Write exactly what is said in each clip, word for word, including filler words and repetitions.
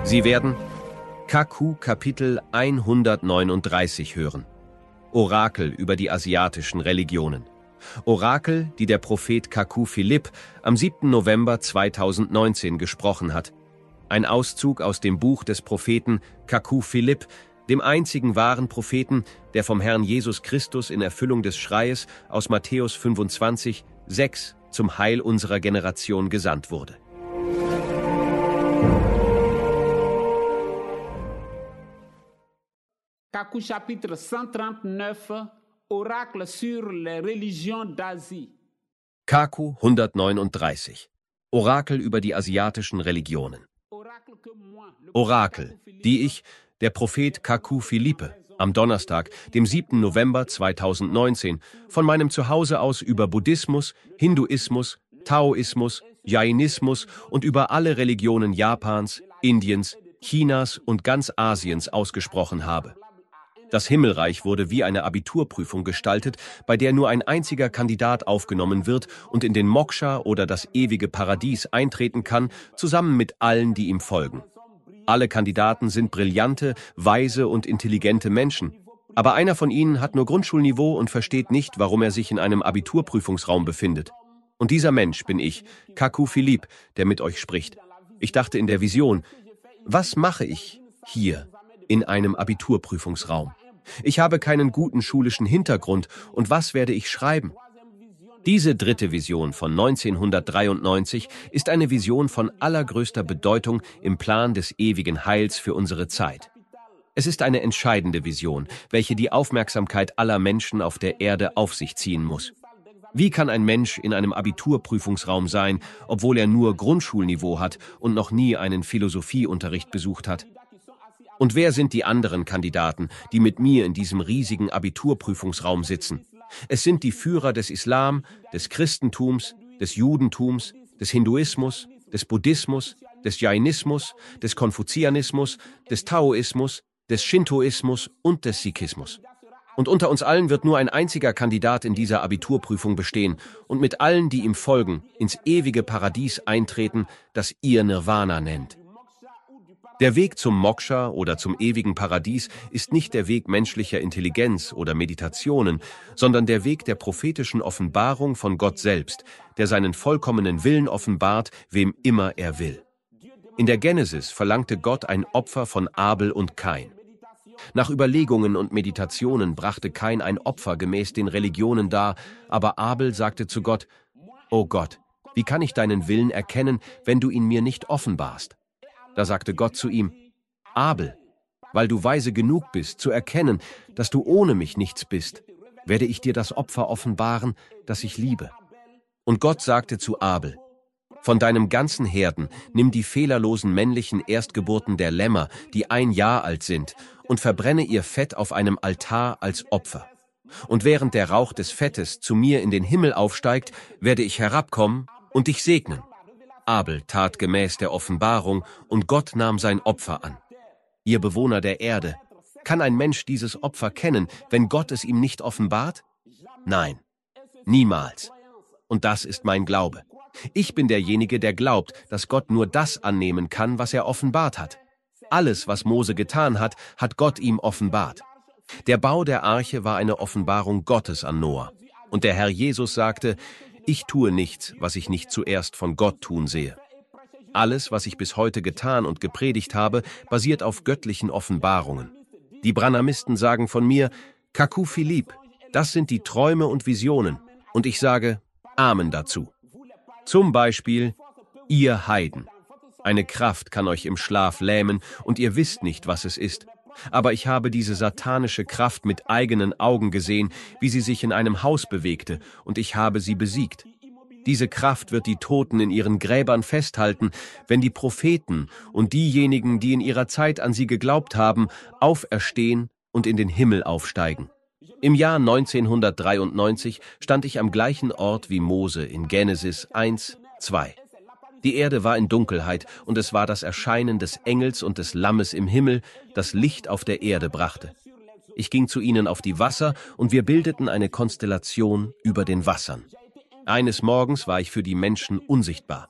Sie werden Kaku Kapitel hundertneununddreißig hören. Orakel über die asiatischen Religionen. Orakel, die der Prophet Kaku Philipp am siebten November zweitausendneunzehn gesprochen hat. Ein Auszug aus dem Buch des Propheten Kaku Philipp, dem einzigen wahren Propheten, der vom Herrn Jesus Christus in Erfüllung des Schreies aus Matthäus fünfundzwanzig, sechs zum Heil unserer Generation gesandt wurde. Kaku chapitre cent trente-neuf, Oracle sur les religions d'Asie. Kaku hundertneununddreißig. Orakel über die asiatischen Religionen. Orakel, die ich, der Prophet Kaku Philippe, am Donnerstag, dem siebten November zweitausendneunzehn, von meinem Zuhause aus über Buddhismus, Hinduismus, Taoismus, Jainismus und über alle Religionen Japans, Indiens, Chinas und ganz Asiens ausgesprochen habe. Das Himmelreich wurde wie eine Abiturprüfung gestaltet, bei der nur ein einziger Kandidat aufgenommen wird und in den Moksha oder das ewige Paradies eintreten kann, zusammen mit allen, die ihm folgen. Alle Kandidaten sind brillante, weise und intelligente Menschen, aber einer von ihnen hat nur Grundschulniveau und versteht nicht, warum er sich in einem Abiturprüfungsraum befindet. Und dieser Mensch bin ich, Kaku Philipp, der mit euch spricht. Ich dachte in der Vision, was mache ich hier in einem Abiturprüfungsraum? Ich habe keinen guten schulischen Hintergrund und was werde ich schreiben? Diese dritte Vision von neunzehnhundertdreiundneunzig ist eine Vision von allergrößter Bedeutung im Plan des ewigen Heils für unsere Zeit. Es ist eine entscheidende Vision, welche die Aufmerksamkeit aller Menschen auf der Erde auf sich ziehen muss. Wie kann ein Mensch in einem Abiturprüfungsraum sein, obwohl er nur Grundschulniveau hat und noch nie einen Philosophieunterricht besucht hat? Und wer sind die anderen Kandidaten, die mit mir in diesem riesigen Abiturprüfungsraum sitzen? Es sind die Führer des Islam, des Christentums, des Judentums, des Hinduismus, des Buddhismus, des Jainismus, des Konfuzianismus, des Taoismus, des Shintoismus und des Sikhismus. Und unter uns allen wird nur ein einziger Kandidat in dieser Abiturprüfung bestehen und mit allen, die ihm folgen, ins ewige Paradies eintreten, das ihr Nirvana nennt. Der Weg zum Moksha oder zum ewigen Paradies ist nicht der Weg menschlicher Intelligenz oder Meditationen, sondern der Weg der prophetischen Offenbarung von Gott selbst, der seinen vollkommenen Willen offenbart, wem immer er will. In der Genesis verlangte Gott ein Opfer von Abel und Kain. Nach Überlegungen und Meditationen brachte Kain ein Opfer gemäß den Religionen dar, aber Abel sagte zu Gott, »O Gott, wie kann ich deinen Willen erkennen, wenn du ihn mir nicht offenbarst?« Da sagte Gott zu ihm, »Abel, weil du weise genug bist, zu erkennen, dass du ohne mich nichts bist, werde ich dir das Opfer offenbaren, das ich liebe.« Und Gott sagte zu Abel, »Von deinem ganzen Herden nimm die fehlerlosen männlichen Erstgeburten der Lämmer, die ein Jahr alt sind, und verbrenne ihr Fett auf einem Altar als Opfer. Und während der Rauch des Fettes zu mir in den Himmel aufsteigt, werde ich herabkommen und dich segnen.« Abel tat gemäß der Offenbarung, und Gott nahm sein Opfer an. Ihr Bewohner der Erde, kann ein Mensch dieses Opfer kennen, wenn Gott es ihm nicht offenbart? Nein, niemals. Und das ist mein Glaube. Ich bin derjenige, der glaubt, dass Gott nur das annehmen kann, was er offenbart hat. Alles, was Mose getan hat, hat Gott ihm offenbart. Der Bau der Arche war eine Offenbarung Gottes an Noah. Und der Herr Jesus sagte, ich tue nichts, was ich nicht zuerst von Gott tun sehe. Alles, was ich bis heute getan und gepredigt habe, basiert auf göttlichen Offenbarungen. Die Branhamisten sagen von mir, Kaku Philipp, das sind die Träume und Visionen. Und ich sage, Amen dazu. Zum Beispiel, ihr Heiden. Eine Kraft kann euch im Schlaf lähmen und ihr wisst nicht, was es ist. Aber ich habe diese satanische Kraft mit eigenen Augen gesehen, wie sie sich in einem Haus bewegte, und ich habe sie besiegt. Diese Kraft wird die Toten in ihren Gräbern festhalten, wenn die Propheten und diejenigen, die in ihrer Zeit an sie geglaubt haben, auferstehen und in den Himmel aufsteigen. Im Jahr neunzehnhundertdreiundneunzig stand ich am gleichen Ort wie Mose in Genesis eins, zwei. Die Erde war in Dunkelheit, und es war das Erscheinen des Engels und des Lammes im Himmel, das Licht auf der Erde brachte. Ich ging zu ihnen auf die Wasser, und wir bildeten eine Konstellation über den Wassern. Eines Morgens war ich für die Menschen unsichtbar.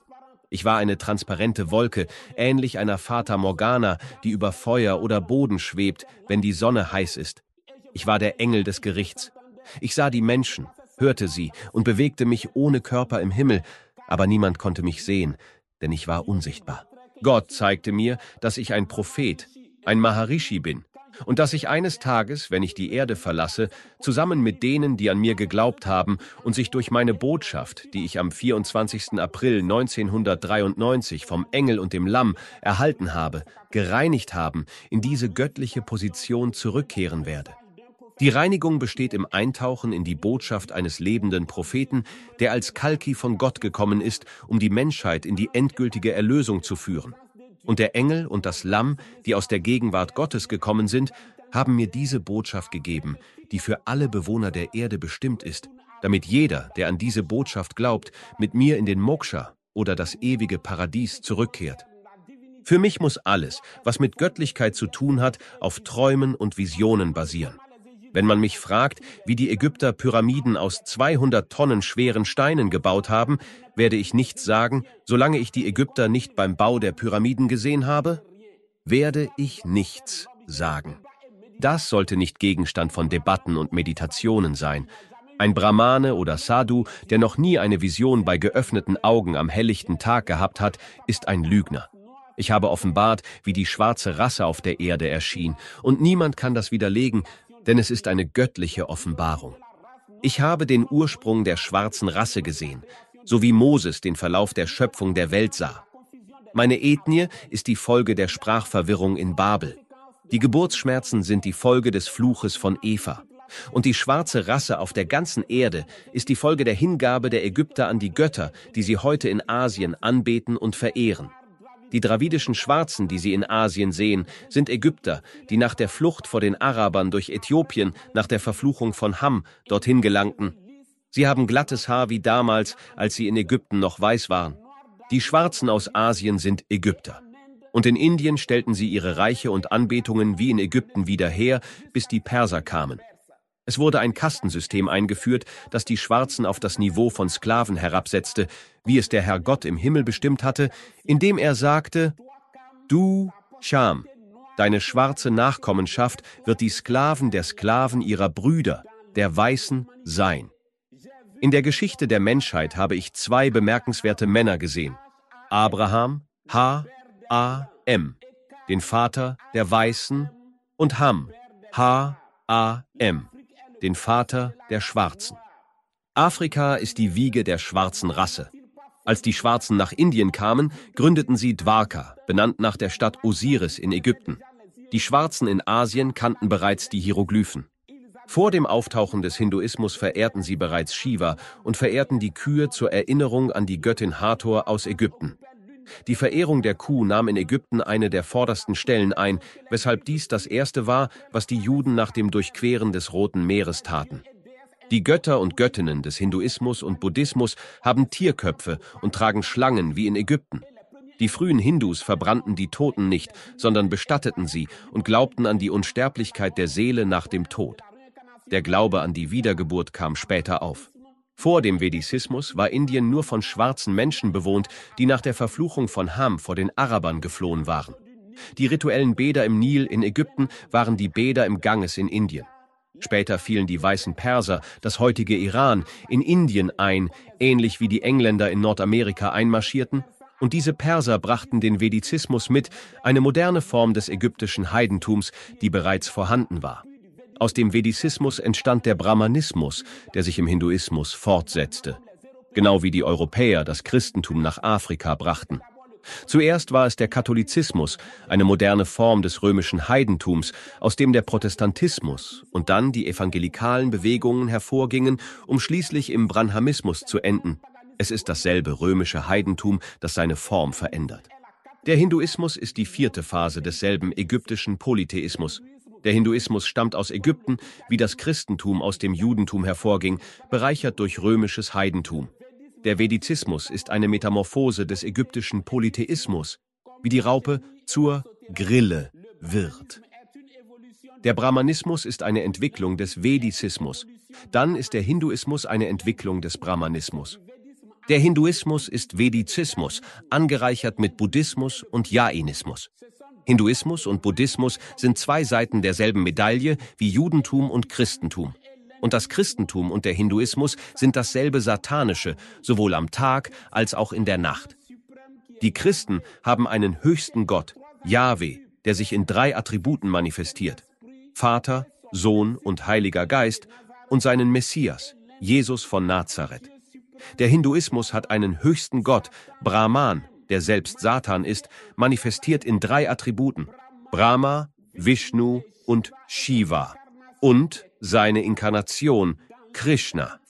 Ich war eine transparente Wolke, ähnlich einer Fata Morgana, die über Feuer oder Boden schwebt, wenn die Sonne heiß ist. Ich war der Engel des Gerichts. Ich sah die Menschen, hörte sie und bewegte mich ohne Körper im Himmel, aber niemand konnte mich sehen, denn ich war unsichtbar. Gott zeigte mir, dass ich ein Prophet, ein Maharishi bin und dass ich eines Tages, wenn ich die Erde verlasse, zusammen mit denen, die an mir geglaubt haben und sich durch meine Botschaft, die ich am vierundzwanzigsten April neunzehnhundertdreiundneunzig vom Engel und dem Lamm erhalten habe, gereinigt haben, in diese göttliche Position zurückkehren werde. Die Reinigung besteht im Eintauchen in die Botschaft eines lebenden Propheten, der als Kalki von Gott gekommen ist, um die Menschheit in die endgültige Erlösung zu führen. Und der Engel und das Lamm, die aus der Gegenwart Gottes gekommen sind, haben mir diese Botschaft gegeben, die für alle Bewohner der Erde bestimmt ist, damit jeder, der an diese Botschaft glaubt, mit mir in den Moksha oder das ewige Paradies zurückkehrt. Für mich muss alles, was mit Göttlichkeit zu tun hat, auf Träumen und Visionen basieren. Wenn man mich fragt, wie die Ägypter Pyramiden aus zweihundert Tonnen schweren Steinen gebaut haben, werde ich nichts sagen, solange ich die Ägypter nicht beim Bau der Pyramiden gesehen habe, werde ich nichts sagen. Das sollte nicht Gegenstand von Debatten und Meditationen sein. Ein Brahmane oder Sadhu, der noch nie eine Vision bei geöffneten Augen am helllichten Tag gehabt hat, ist ein Lügner. Ich habe offenbart, wie die schwarze Rasse auf der Erde erschien, und niemand kann das widerlegen, denn es ist eine göttliche Offenbarung. Ich habe den Ursprung der schwarzen Rasse gesehen, so wie Moses den Verlauf der Schöpfung der Welt sah. Meine Ethnie ist die Folge der Sprachverwirrung in Babel. Die Geburtsschmerzen sind die Folge des Fluches von Eva. Und die schwarze Rasse auf der ganzen Erde ist die Folge der Hingabe der Ägypter an die Götter, die sie heute in Asien anbeten und verehren. Die dravidischen Schwarzen, die Sie in Asien sehen, sind Ägypter, die nach der Flucht vor den Arabern durch Äthiopien nach der Verfluchung von Ham dorthin gelangten. Sie haben glattes Haar wie damals, als sie in Ägypten noch weiß waren. Die Schwarzen aus Asien sind Ägypter. Und in Indien stellten sie ihre Reiche und Anbetungen wie in Ägypten wieder her, bis die Perser kamen. Es wurde ein Kastensystem eingeführt, das die Schwarzen auf das Niveau von Sklaven herabsetzte, wie es der Herr Gott im Himmel bestimmt hatte, indem er sagte: Du, Scham, deine schwarze Nachkommenschaft wird die Sklaven der Sklaven ihrer Brüder, der Weißen, sein. In der Geschichte der Menschheit habe ich zwei bemerkenswerte Männer gesehen: Abraham, H A M, den Vater der Weißen, und Ham, H A M, den Vater der Schwarzen. Afrika ist die Wiege der schwarzen Rasse. Als die Schwarzen nach Indien kamen, gründeten sie Dwarka, benannt nach der Stadt Osiris in Ägypten. Die Schwarzen in Asien kannten bereits die Hieroglyphen. Vor dem Auftauchen des Hinduismus verehrten sie bereits Shiva und verehrten die Kühe zur Erinnerung an die Göttin Hathor aus Ägypten. Die Verehrung der Kuh nahm in Ägypten eine der vordersten Stellen ein, weshalb dies das erste war, was die Juden nach dem Durchqueren des Roten Meeres taten. Die Götter und Göttinnen des Hinduismus und Buddhismus haben Tierköpfe und tragen Schlangen wie in Ägypten. Die frühen Hindus verbrannten die Toten nicht, sondern bestatteten sie und glaubten an die Unsterblichkeit der Seele nach dem Tod. Der Glaube an die Wiedergeburt kam später auf. Vor dem Vedisismus war Indien nur von schwarzen Menschen bewohnt, die nach der Verfluchung von Ham vor den Arabern geflohen waren. Die rituellen Bäder im Nil in Ägypten waren die Bäder im Ganges in Indien. Später fielen die weißen Perser, das heutige Iran, in Indien ein, ähnlich wie die Engländer in Nordamerika einmarschierten, und diese Perser brachten den Vedizismus mit, eine moderne Form des ägyptischen Heidentums, die bereits vorhanden war. Aus dem Vedizismus entstand der Brahmanismus, der sich im Hinduismus fortsetzte, genau wie die Europäer das Christentum nach Afrika brachten. Zuerst war es der Katholizismus, eine moderne Form des römischen Heidentums, aus dem der Protestantismus und dann die evangelikalen Bewegungen hervorgingen, um schließlich im Brahmanismus zu enden. Es ist dasselbe römische Heidentum, das seine Form verändert. Der Hinduismus ist die vierte Phase desselben ägyptischen Polytheismus. Der Hinduismus stammt aus Ägypten, wie das Christentum aus dem Judentum hervorging, bereichert durch römisches Heidentum. Der Vedizismus ist eine Metamorphose des ägyptischen Polytheismus, wie die Raupe zur Grille wird. Der Brahmanismus ist eine Entwicklung des Vedizismus. Dann ist der Hinduismus eine Entwicklung des Brahmanismus. Der Hinduismus ist Vedizismus, angereichert mit Buddhismus und Jainismus. Hinduismus und Buddhismus sind zwei Seiten derselben Medaille wie Judentum und Christentum. Und das Christentum und der Hinduismus sind dasselbe Satanische, sowohl am Tag als auch in der Nacht. Die Christen haben einen höchsten Gott, Jahwe, der sich in drei Attributen manifestiert: Vater, Sohn und Heiliger Geist, und seinen Messias, Jesus von Nazareth. Der Hinduismus hat einen höchsten Gott, Brahman, der selbst Satan ist, manifestiert in drei Attributen: Brahma, Vishnu und Shiva. Und seine Inkarnation, Krishna.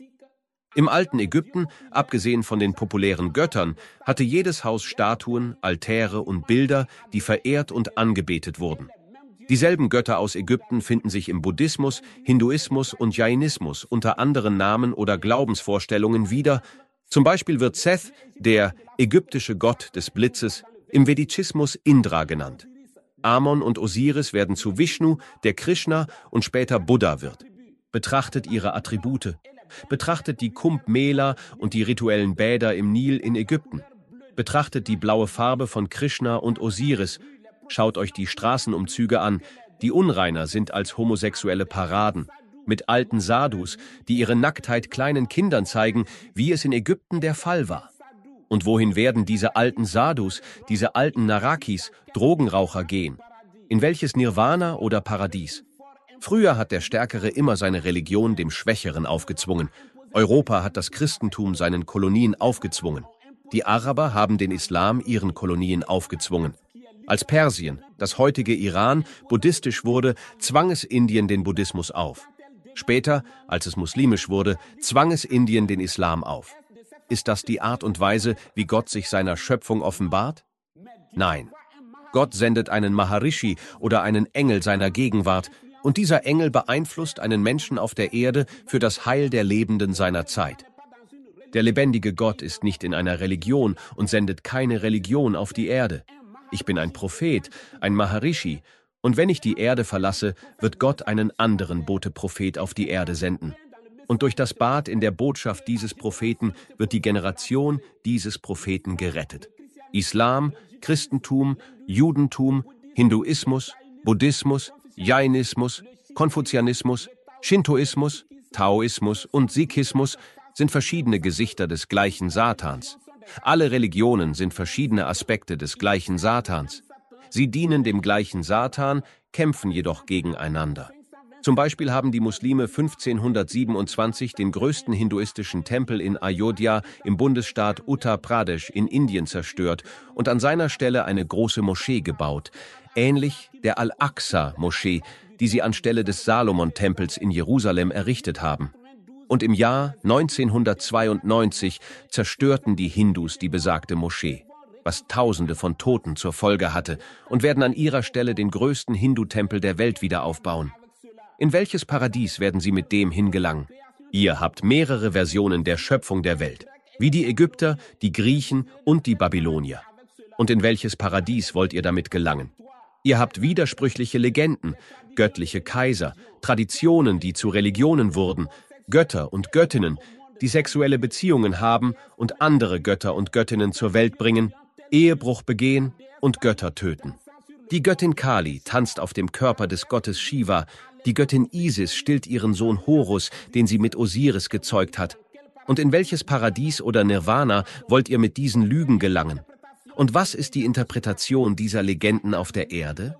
Im alten Ägypten, abgesehen von den populären Göttern, hatte jedes Haus Statuen, Altäre und Bilder, die verehrt und angebetet wurden. Dieselben Götter aus Ägypten finden sich im Buddhismus, Hinduismus und Jainismus unter anderen Namen oder Glaubensvorstellungen wieder. Zum Beispiel wird Seth, der ägyptische Gott des Blitzes, im Vedizismus Indra genannt. Amon und Osiris werden zu Vishnu, der Krishna und später Buddha wird. Betrachtet ihre Attribute. Betrachtet die Kumbh Mela und die rituellen Bäder im Nil in Ägypten. Betrachtet die blaue Farbe von Krishna und Osiris. Schaut euch die Straßenumzüge an. Die Unreiner sind als homosexuelle Paraden. Mit alten Sadhus, die ihre Nacktheit kleinen Kindern zeigen, wie es in Ägypten der Fall war. Und wohin werden diese alten Sadhus, diese alten Narakis, Drogenraucher gehen? In welches Nirvana oder Paradies? Früher hat der Stärkere immer seine Religion dem Schwächeren aufgezwungen. Europa hat das Christentum seinen Kolonien aufgezwungen. Die Araber haben den Islam ihren Kolonien aufgezwungen. Als Persien, das heutige Iran, buddhistisch wurde, zwang es Indien den Buddhismus auf. Später, als es muslimisch wurde, zwang es Indien den Islam auf. Ist das die Art und Weise, wie Gott sich seiner Schöpfung offenbart? Nein. Gott sendet einen Maharishi oder einen Engel seiner Gegenwart, und dieser Engel beeinflusst einen Menschen auf der Erde für das Heil der Lebenden seiner Zeit. Der lebendige Gott ist nicht in einer Religion und sendet keine Religion auf die Erde. Ich bin ein Prophet, ein Maharishi, und wenn ich die Erde verlasse, wird Gott einen anderen Bote-Prophet auf die Erde senden. Und durch das Bad in der Botschaft dieses Propheten wird die Generation dieses Propheten gerettet. Islam, Christentum, Judentum, Hinduismus, Buddhismus, Jainismus, Konfuzianismus, Shintoismus, Taoismus und Sikhismus sind verschiedene Gesichter des gleichen Satans. Alle Religionen sind verschiedene Aspekte des gleichen Satans. Sie dienen dem gleichen Satan, kämpfen jedoch gegeneinander. Zum Beispiel haben die Muslime fünfzehnhundertsiebenundzwanzig den größten hinduistischen Tempel in Ayodhya im Bundesstaat Uttar Pradesh in Indien zerstört und an seiner Stelle eine große Moschee gebaut, ähnlich der Al-Aqsa-Moschee, die sie anstelle des Salomon-Tempels in Jerusalem errichtet haben. Und im Jahr neunzehnhundertzweiundneunzig zerstörten die Hindus die besagte Moschee, was Tausende von Toten zur Folge hatte, und werden an ihrer Stelle den größten Hindu-Tempel der Welt wieder aufbauen. In welches Paradies werden sie mit dem hingelangen? Ihr habt mehrere Versionen der Schöpfung der Welt, wie die Ägypter, die Griechen und die Babylonier. Und in welches Paradies wollt ihr damit gelangen? Ihr habt widersprüchliche Legenden, göttliche Kaiser, Traditionen, die zu Religionen wurden, Götter und Göttinnen, die sexuelle Beziehungen haben und andere Götter und Göttinnen zur Welt bringen, Ehebruch begehen und Götter töten. Die Göttin Kali tanzt auf dem Körper des Gottes Shiva, die Göttin Isis stillt ihren Sohn Horus, den sie mit Osiris gezeugt hat. Und in welches Paradies oder Nirvana wollt ihr mit diesen Lügen gelangen? Und was ist die Interpretation dieser Legenden auf der Erde?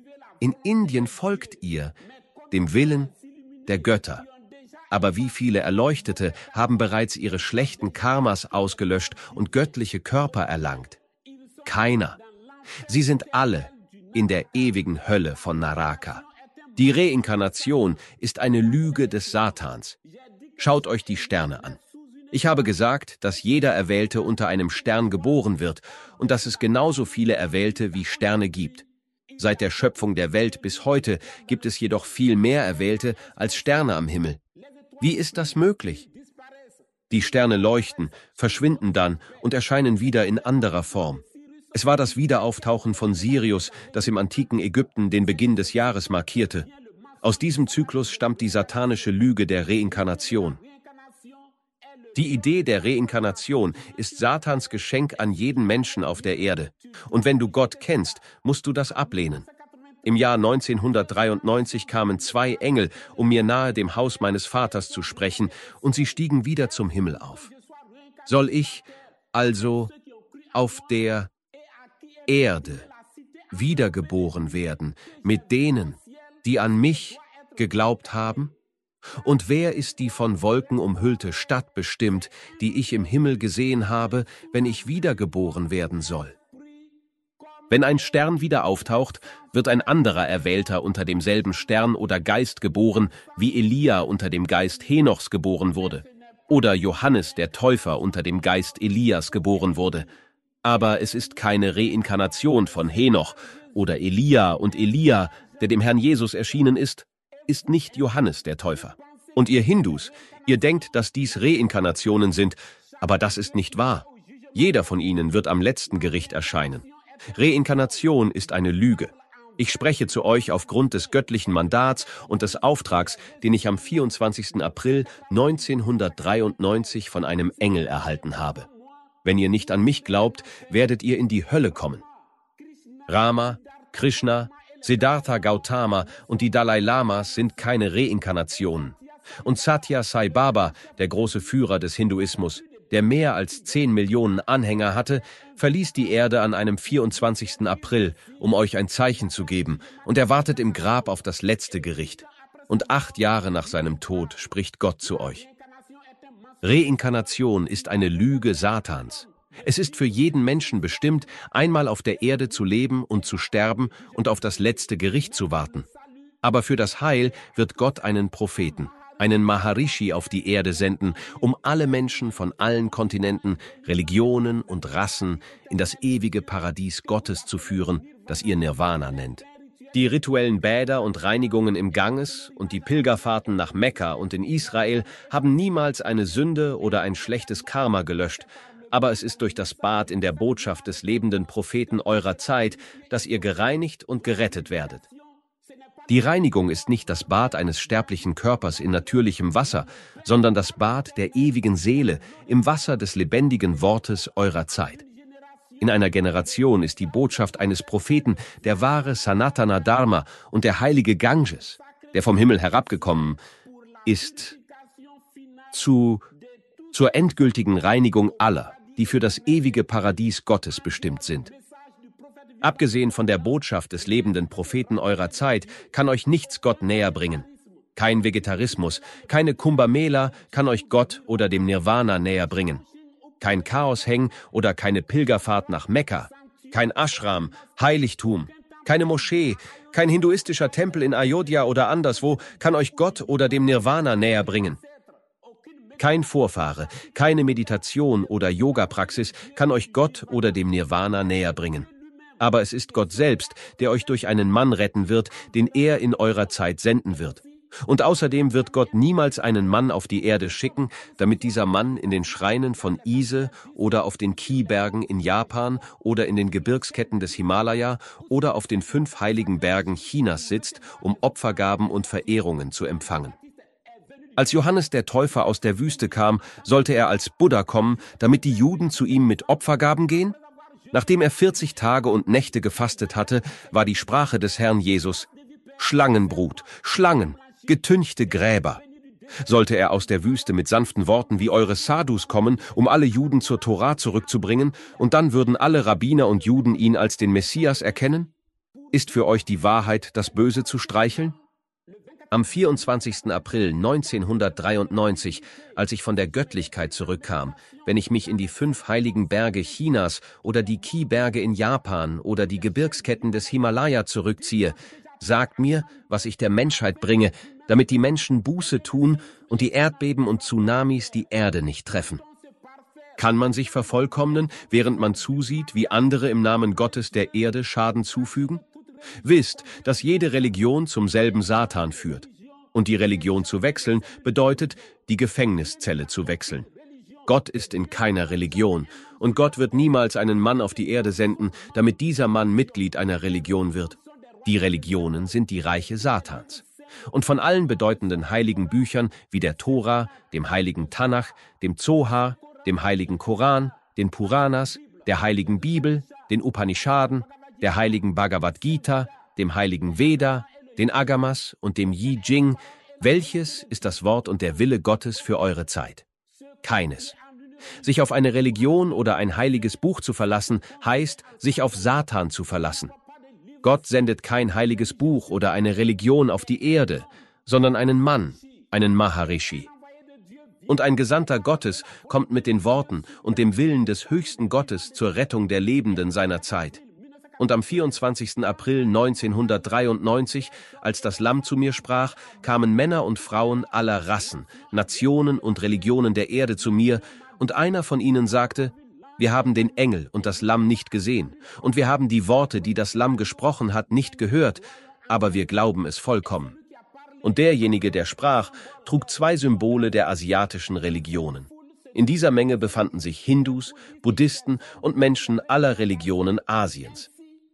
In Indien folgt ihr dem Willen der Götter. Aber wie viele Erleuchtete haben bereits ihre schlechten Karmas ausgelöscht und göttliche Körper erlangt? Keiner. Sie sind alle in der ewigen Hölle von Naraka. Die Reinkarnation ist eine Lüge des Satans. Schaut euch die Sterne an. Ich habe gesagt, dass jeder Erwählte unter einem Stern geboren wird und dass es genauso viele Erwählte wie Sterne gibt. Seit der Schöpfung der Welt bis heute gibt es jedoch viel mehr Erwählte als Sterne am Himmel. Wie ist das möglich? Die Sterne leuchten, verschwinden dann und erscheinen wieder in anderer Form. Es war das Wiederauftauchen von Sirius, das im antiken Ägypten den Beginn des Jahres markierte. Aus diesem Zyklus stammt die satanische Lüge der Reinkarnation. Die Idee der Reinkarnation ist Satans Geschenk an jeden Menschen auf der Erde. Und wenn du Gott kennst, musst du das ablehnen. Im Jahr neunzehnhundertdreiundneunzig kamen zwei Engel, um mir nahe dem Haus meines Vaters zu sprechen, und sie stiegen wieder zum Himmel auf. Soll ich also auf der Erde wiedergeboren werden mit denen, die an mich geglaubt haben? Und wer ist die von Wolken umhüllte Stadt bestimmt, die ich im Himmel gesehen habe, wenn ich wiedergeboren werden soll? Wenn ein Stern wieder auftaucht, wird ein anderer Erwählter unter demselben Stern oder Geist geboren, wie Elia unter dem Geist Henochs geboren wurde, oder Johannes der Täufer unter dem Geist Elias geboren wurde. Aber es ist keine Reinkarnation von Henoch oder Elia, und Elia, der dem Herrn Jesus erschienen ist, ist nicht Johannes der Täufer. Und ihr Hindus, ihr denkt, dass dies Reinkarnationen sind, aber das ist nicht wahr. Jeder von ihnen wird am letzten Gericht erscheinen. Reinkarnation ist eine Lüge. Ich spreche zu euch aufgrund des göttlichen Mandats und des Auftrags, den ich am vierundzwanzigsten April neunzehnhundertdreiundneunzig von einem Engel erhalten habe. Wenn ihr nicht an mich glaubt, werdet ihr in die Hölle kommen. Rama, Krishna, Siddhartha Gautama und die Dalai Lamas sind keine Reinkarnationen. Und Satya Sai Baba, der große Führer des Hinduismus, der mehr als zehn Millionen Anhänger hatte, verließ die Erde an einem vierundzwanzigsten April, um euch ein Zeichen zu geben, und er wartet im Grab auf das letzte Gericht. Und acht Jahre nach seinem Tod spricht Gott zu euch. Reinkarnation ist eine Lüge Satans. Es ist für jeden Menschen bestimmt, einmal auf der Erde zu leben und zu sterben und auf das letzte Gericht zu warten. Aber für das Heil wird Gott einen Propheten, einen Maharishi auf die Erde senden, um alle Menschen von allen Kontinenten, Religionen und Rassen in das ewige Paradies Gottes zu führen, das ihr Nirvana nennt. Die rituellen Bäder und Reinigungen im Ganges und die Pilgerfahrten nach Mekka und in Israel haben niemals eine Sünde oder ein schlechtes Karma gelöscht, aber es ist durch das Bad in der Botschaft des lebenden Propheten eurer Zeit, dass ihr gereinigt und gerettet werdet. Die Reinigung ist nicht das Bad eines sterblichen Körpers in natürlichem Wasser, sondern das Bad der ewigen Seele im Wasser des lebendigen Wortes eurer Zeit. In einer Generation ist die Botschaft eines Propheten der wahre Sanatana Dharma und der heilige Ganges, der vom Himmel herabgekommen ist, zu, zur endgültigen Reinigung aller, die für das ewige Paradies Gottes bestimmt sind. Abgesehen von der Botschaft des lebenden Propheten eurer Zeit kann euch nichts Gott näher bringen. Kein Vegetarismus, keine Kumbh Mela kann euch Gott oder dem Nirvana näher bringen. Kein Chaosheng oder keine Pilgerfahrt nach Mekka, kein Ashram, Heiligtum, keine Moschee, kein hinduistischer Tempel in Ayodhya oder anderswo kann euch Gott oder dem Nirvana näher bringen. Kein Vorfahre, keine Meditation oder Yoga-Praxis kann euch Gott oder dem Nirvana näher bringen. Aber es ist Gott selbst, der euch durch einen Mann retten wird, den er in eurer Zeit senden wird. Und außerdem wird Gott niemals einen Mann auf die Erde schicken, damit dieser Mann in den Schreinen von Ise oder auf den Ki-Bergen in Japan oder in den Gebirgsketten des Himalaya oder auf den fünf heiligen Bergen Chinas sitzt, um Opfergaben und Verehrungen zu empfangen. Als Johannes der Täufer aus der Wüste kam, sollte er als Buddha kommen, damit die Juden zu ihm mit Opfergaben gehen? Nachdem er vierzig Tage und Nächte gefastet hatte, war die Sprache des Herrn Jesus: Schlangenbrut, Schlangen, getünchte Gräber. Sollte er aus der Wüste mit sanften Worten wie eure Sadhus kommen, um alle Juden zur Tora zurückzubringen, und dann würden alle Rabbiner und Juden ihn als den Messias erkennen? Ist für euch die Wahrheit, das Böse zu streicheln? Am vierundzwanzigsten April neunzehnhundertdreiundneunzig, als ich von der Göttlichkeit zurückkam, wenn ich mich in die fünf heiligen Berge Chinas oder die Ki-Berge in Japan oder die Gebirgsketten des Himalaya zurückziehe, sagt mir, was ich der Menschheit bringe, damit die Menschen Buße tun und die Erdbeben und Tsunamis die Erde nicht treffen. Kann man sich vervollkommnen, während man zusieht, wie andere im Namen Gottes der Erde Schaden zufügen? Wisst, dass jede Religion zum selben Satan führt. Und die Religion zu wechseln bedeutet, die Gefängniszelle zu wechseln. Gott ist in keiner Religion, und Gott wird niemals einen Mann auf die Erde senden, damit dieser Mann Mitglied einer Religion wird. Die Religionen sind die Reiche Satans. und von allen bedeutenden heiligen Büchern wie der Tora, dem heiligen Tanach, dem Zohar, dem heiligen Koran, den Puranas, der heiligen Bibel, den Upanishaden, der heiligen Bhagavad Gita, dem heiligen Veda, den Agamas und dem Yi Jing. Welches ist das Wort und der Wille Gottes für eure Zeit? Keines. Sich auf eine Religion oder ein heiliges Buch zu verlassen, heißt, sich auf Satan zu verlassen. Gott sendet kein heiliges Buch oder eine Religion auf die Erde, sondern einen Mann, einen Maharishi. Und ein Gesandter Gottes kommt mit den Worten und dem Willen des höchsten Gottes zur Rettung der Lebenden seiner Zeit. Und am vierundzwanzigsten April neunzehnhundertdreiundneunzig, als das Lamm zu mir sprach, kamen Männer und Frauen aller Rassen, Nationen und Religionen der Erde zu mir, und einer von ihnen sagte: Wir haben den Engel und das Lamm nicht gesehen, und wir haben die Worte, die das Lamm gesprochen hat, nicht gehört, aber wir glauben es vollkommen. Und derjenige, der sprach, trug zwei Symbole der asiatischen Religionen. In dieser Menge befanden sich Hindus, Buddhisten und Menschen aller Religionen Asiens.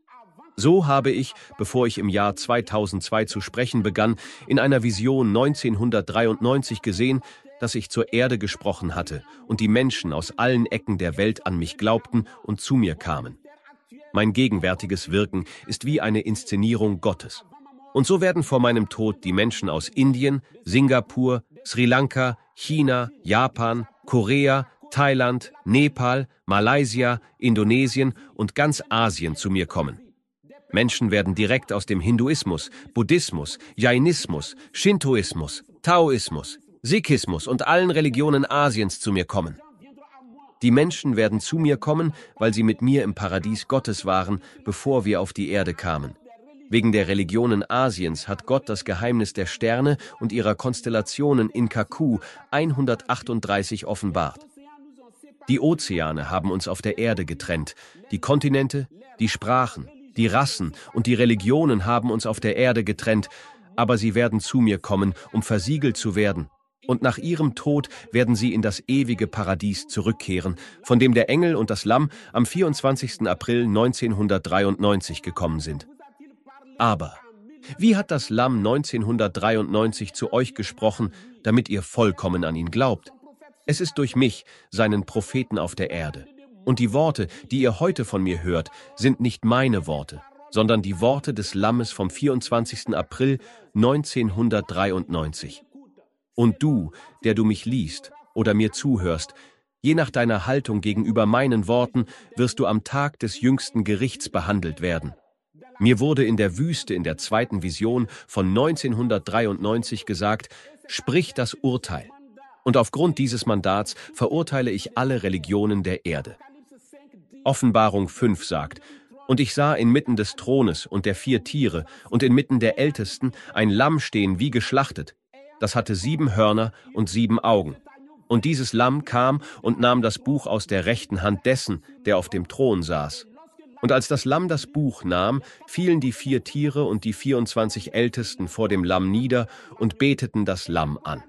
So habe ich, bevor ich im Jahr zweitausendzwei zu sprechen begann, in einer Vision neunzehnhundertdreiundneunzig gesehen, dass ich zur Erde gesprochen hatte und die Menschen aus allen Ecken der Welt an mich glaubten und zu mir kamen. Mein gegenwärtiges Wirken ist wie eine Inszenierung Gottes. Und so werden vor meinem Tod die Menschen aus Indien, Singapur, Sri Lanka, China, Japan, Korea, Thailand, Nepal, Malaysia, Indonesien und ganz Asien zu mir kommen. Menschen werden direkt aus dem Hinduismus, Buddhismus, Jainismus, Shintoismus, Taoismus, Sikhismus und allen Religionen Asiens zu mir kommen. Die Menschen werden zu mir kommen, weil sie mit mir im Paradies Gottes waren, bevor wir auf die Erde kamen. Wegen der Religionen Asiens hat Gott das Geheimnis der Sterne und ihrer Konstellationen in Kaku hundertachtunddreißig offenbart. Die Ozeane haben uns auf der Erde getrennt, die Kontinente, die Sprachen, die Rassen und die Religionen haben uns auf der Erde getrennt, aber sie werden zu mir kommen, um versiegelt zu werden. Und nach ihrem Tod werden sie in das ewige Paradies zurückkehren, von dem der Engel und das Lamm am vierundzwanzigsten April neunzehnhundertdreiundneunzig gekommen sind. Aber wie hat das Lamm neunzehnhundertdreiundneunzig zu euch gesprochen, damit ihr vollkommen an ihn glaubt? Es ist durch mich, seinen Propheten auf der Erde. Und die Worte, die ihr heute von mir hört, sind nicht meine Worte, sondern die Worte des Lammes vom vierundzwanzigsten April neunzehnhundertdreiundneunzig. Und du, der du mich liest oder mir zuhörst, je nach deiner Haltung gegenüber meinen Worten, wirst du am Tag des jüngsten Gerichts behandelt werden. Mir wurde in der Wüste in der zweiten Vision von neunzehnhundertdreiundneunzig gesagt: Sprich das Urteil. Und aufgrund dieses Mandats verurteile ich alle Religionen der Erde. Offenbarung fünf sagt: Und ich sah inmitten des Thrones und der vier Tiere und inmitten der Ältesten ein Lamm stehen wie geschlachtet. Das hatte sieben Hörner und sieben Augen. Und dieses Lamm kam und nahm das Buch aus der rechten Hand dessen, der auf dem Thron saß. Und als das Lamm das Buch nahm, fielen die vier Tiere und die vierundzwanzig Ältesten vor dem Lamm nieder und beteten das Lamm an.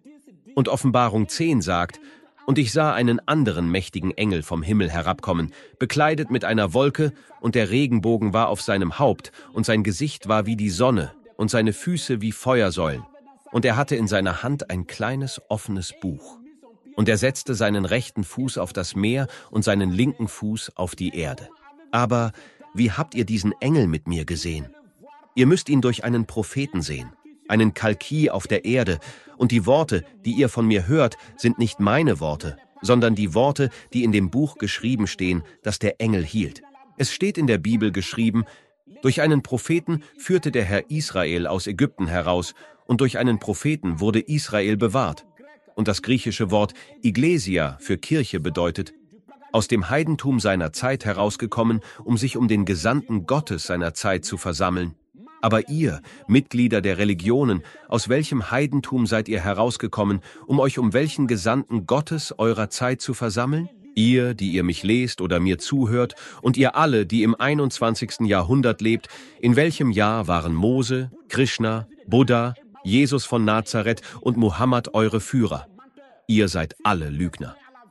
Und Offenbarung zehn sagt: Und ich sah einen anderen mächtigen Engel vom Himmel herabkommen, bekleidet mit einer Wolke, und der Regenbogen war auf seinem Haupt, und sein Gesicht war wie die Sonne, und seine Füße wie Feuersäulen. Und er hatte in seiner Hand ein kleines offenes Buch. Und er setzte seinen rechten Fuß auf das Meer und seinen linken Fuß auf die Erde. Aber wie habt ihr diesen Engel mit mir gesehen? Ihr müsst ihn durch einen Propheten sehen, einen Kalki auf der Erde, und die Worte, die ihr von mir hört, sind nicht meine Worte, sondern die Worte, die in dem Buch geschrieben stehen, das der Engel hielt. Es steht in der Bibel geschrieben: Durch einen Propheten führte der Herr Israel aus Ägypten heraus, und durch einen Propheten wurde Israel bewahrt. Und das griechische Wort Iglesia für Kirche bedeutet: aus dem Heidentum seiner Zeit herausgekommen, um sich um den Gesandten Gottes seiner Zeit zu versammeln. Aber ihr, Mitglieder der Religionen, aus welchem Heidentum seid ihr herausgekommen, um euch um welchen Gesandten Gottes eurer Zeit zu versammeln? Ihr, die ihr mich lest oder mir zuhört, und ihr alle, die im einundzwanzigsten Jahrhundert lebt, in welchem Jahr waren Mose, Krishna, Buddha, Jesus von Nazareth und Mohammed eure Führer? Ihr seid alle Lügner.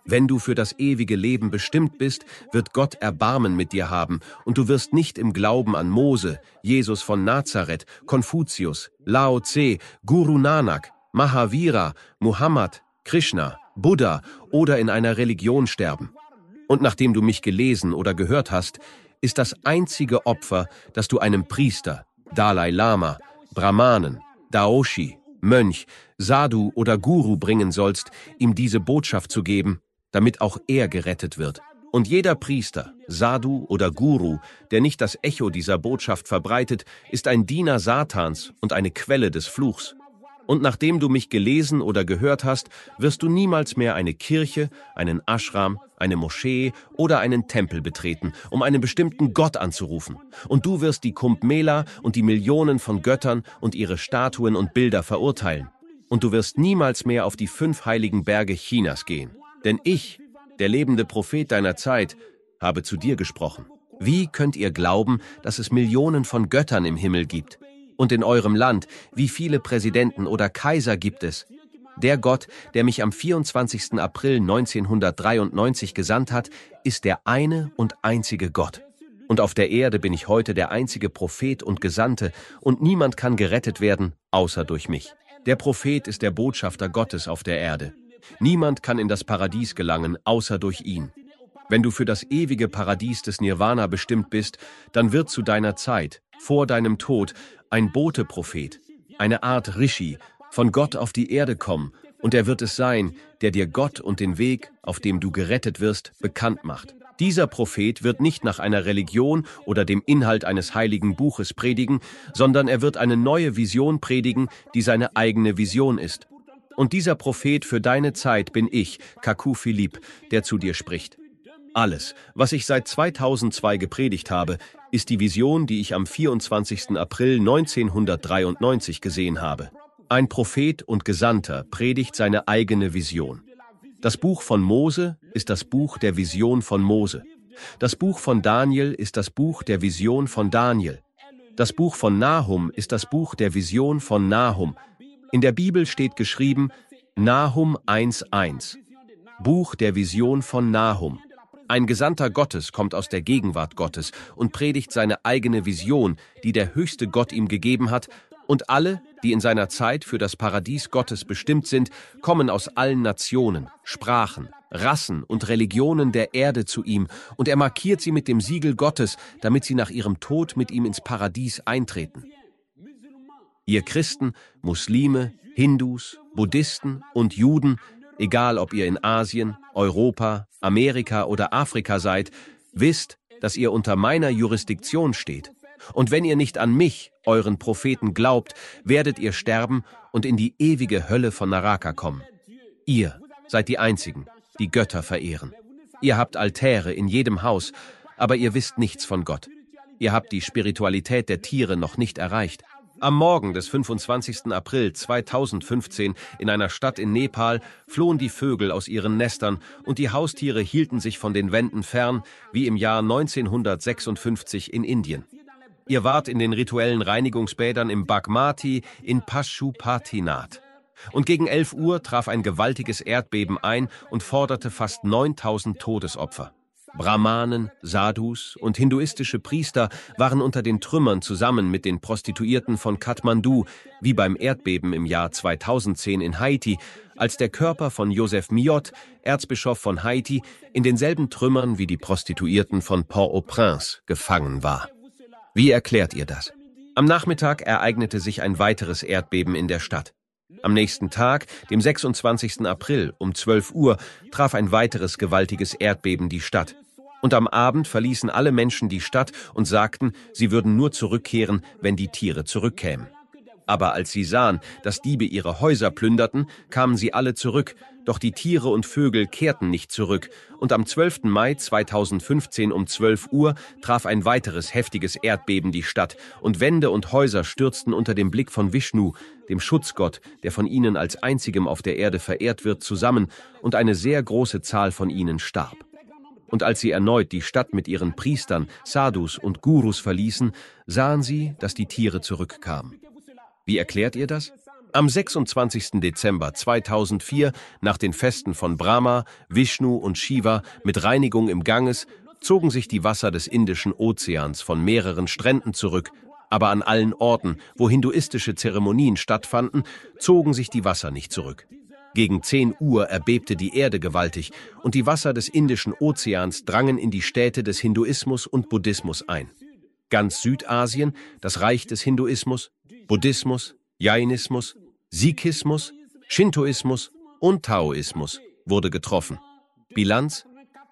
Wenn du für das ewige Leben bestimmt bist, wird Gott Erbarmen mit dir haben, und du wirst nicht im Glauben an Mose, Jesus von Nazareth, Konfuzius, Lao Tse, Guru Nanak, Mahavira, Muhammad, Krishna, Buddha oder in einer Religion sterben. Und nachdem du mich gelesen oder gehört hast, ist das einzige Opfer, das du einem Priester, Dalai Lama, Brahmanen, Daoshi, Mönch, Sadhu oder Guru bringen sollst, ihm diese Botschaft zu geben, damit auch er gerettet wird. Und jeder Priester, Sadhu oder Guru, der nicht das Echo dieser Botschaft verbreitet, ist ein Diener Satans und eine Quelle des Fluchs. Und nachdem du mich gelesen oder gehört hast, wirst du niemals mehr eine Kirche, einen Ashram, eine Moschee oder einen Tempel betreten, um einen bestimmten Gott anzurufen. Und du wirst die Kumbh Mela und die Millionen von Göttern und ihre Statuen und Bilder verurteilen. Und du wirst niemals mehr auf die fünf heiligen Berge Chinas gehen. Denn ich, der lebende Prophet deiner Zeit, habe zu dir gesprochen. Wie könnt ihr glauben, dass es Millionen von Göttern im Himmel gibt? Und in eurem Land, wie viele Präsidenten oder Kaiser gibt es? Der Gott, der mich am vierundzwanzigsten April neunzehnhundertdreiundneunzig gesandt hat, ist der eine und einzige Gott. Und auf der Erde bin ich heute der einzige Prophet und Gesandte, und niemand kann gerettet werden, außer durch mich. Der Prophet ist der Botschafter Gottes auf der Erde. Niemand kann in das Paradies gelangen, außer durch ihn. Wenn du für das ewige Paradies des Nirvana bestimmt bist, dann wird zu deiner Zeit, vor deinem Tod, ein Bote-Prophet, eine Art Rishi, von Gott auf die Erde kommen, und er wird es sein, der dir Gott und den Weg, auf dem du gerettet wirst, bekannt macht. Dieser Prophet wird nicht nach einer Religion oder dem Inhalt eines heiligen Buches predigen, sondern er wird eine neue Vision predigen, die seine eigene Vision ist. Und dieser Prophet für deine Zeit bin ich, Kaku Philippe, der zu dir spricht. Alles, was ich seit zweitausendzwei gepredigt habe, ist die Vision, die ich am vierundzwanzigsten April neunzehnhundertdreiundneunzig gesehen habe. Ein Prophet und Gesandter predigt seine eigene Vision. Das Buch von Mose ist das Buch der Vision von Mose. Das Buch von Daniel ist das Buch der Vision von Daniel. Das Buch von Nahum ist das Buch der Vision von Nahum. In der Bibel steht geschrieben Nahum eins eins, Buch der Vision von Nahum. Ein Gesandter Gottes kommt aus der Gegenwart Gottes und predigt seine eigene Vision, die der höchste Gott ihm gegeben hat, und alle, die in seiner Zeit für das Paradies Gottes bestimmt sind, kommen aus allen Nationen, Sprachen, Rassen und Religionen der Erde zu ihm, und er markiert sie mit dem Siegel Gottes, damit sie nach ihrem Tod mit ihm ins Paradies eintreten. Ihr Christen, Muslime, Hindus, Buddhisten und Juden, egal ob ihr in Asien, Europa, Amerika oder Afrika seid, wisst, dass ihr unter meiner Jurisdiktion steht. Und wenn ihr nicht an mich, euren Propheten, glaubt, werdet ihr sterben und in die ewige Hölle von Naraka kommen. Ihr seid die Einzigen, die Götter verehren. Ihr habt Altäre in jedem Haus, aber ihr wisst nichts von Gott. Ihr habt die Spiritualität der Tiere noch nicht erreicht. Am Morgen des fünfundzwanzigsten April zweitausendfünfzehn in einer Stadt in Nepal flohen die Vögel aus ihren Nestern und die Haustiere hielten sich von den Wänden fern, wie im Jahr neunzehnhundertsechsundfünfzig in Indien. Ihr wart in den rituellen Reinigungsbädern im Bagmati in Pashupatinath. Und gegen elf Uhr traf ein gewaltiges Erdbeben ein und forderte fast neuntausend Todesopfer. Brahmanen, Sadhus und hinduistische Priester waren unter den Trümmern zusammen mit den Prostituierten von Kathmandu, wie beim Erdbeben im Jahr zweitausendzehn in Haiti, als der Körper von Joseph Miot, Erzbischof von Haiti, in denselben Trümmern wie die Prostituierten von Port-au-Prince gefangen war. Wie erklärt ihr das? Am Nachmittag ereignete sich ein weiteres Erdbeben in der Stadt. Am nächsten Tag, dem sechsundzwanzigsten April um zwölf Uhr, traf ein weiteres gewaltiges Erdbeben die Stadt. Und am Abend verließen alle Menschen die Stadt und sagten, sie würden nur zurückkehren, wenn die Tiere zurückkämen. Aber als sie sahen, dass Diebe ihre Häuser plünderten, kamen sie alle zurück, doch die Tiere und Vögel kehrten nicht zurück, und am zwölften Mai zweitausendfünfzehn um zwölf Uhr traf ein weiteres heftiges Erdbeben die Stadt, und Wände und Häuser stürzten unter dem Blick von Vishnu, dem Schutzgott, der von ihnen als einzigem auf der Erde verehrt wird, zusammen, und eine sehr große Zahl von ihnen starb. Und als sie erneut die Stadt mit ihren Priestern, Sadhus und Gurus verließen, sahen sie, dass die Tiere zurückkamen. Wie erklärt ihr das? Am sechsundzwanzigsten Dezember zweitausendvier, nach den Festen von Brahma, Vishnu und Shiva mit Reinigung im Ganges, zogen sich die Wasser des Indischen Ozeans von mehreren Stränden zurück, aber an allen Orten, wo hinduistische Zeremonien stattfanden, zogen sich die Wasser nicht zurück. Gegen zehn Uhr erbebte die Erde gewaltig und die Wasser des Indischen Ozeans drangen in die Städte des Hinduismus und Buddhismus ein. Ganz Südasien, das Reich des Hinduismus, Buddhismus, Jainismus, Sikhismus, Shintoismus und Taoismus wurde getroffen. Bilanz: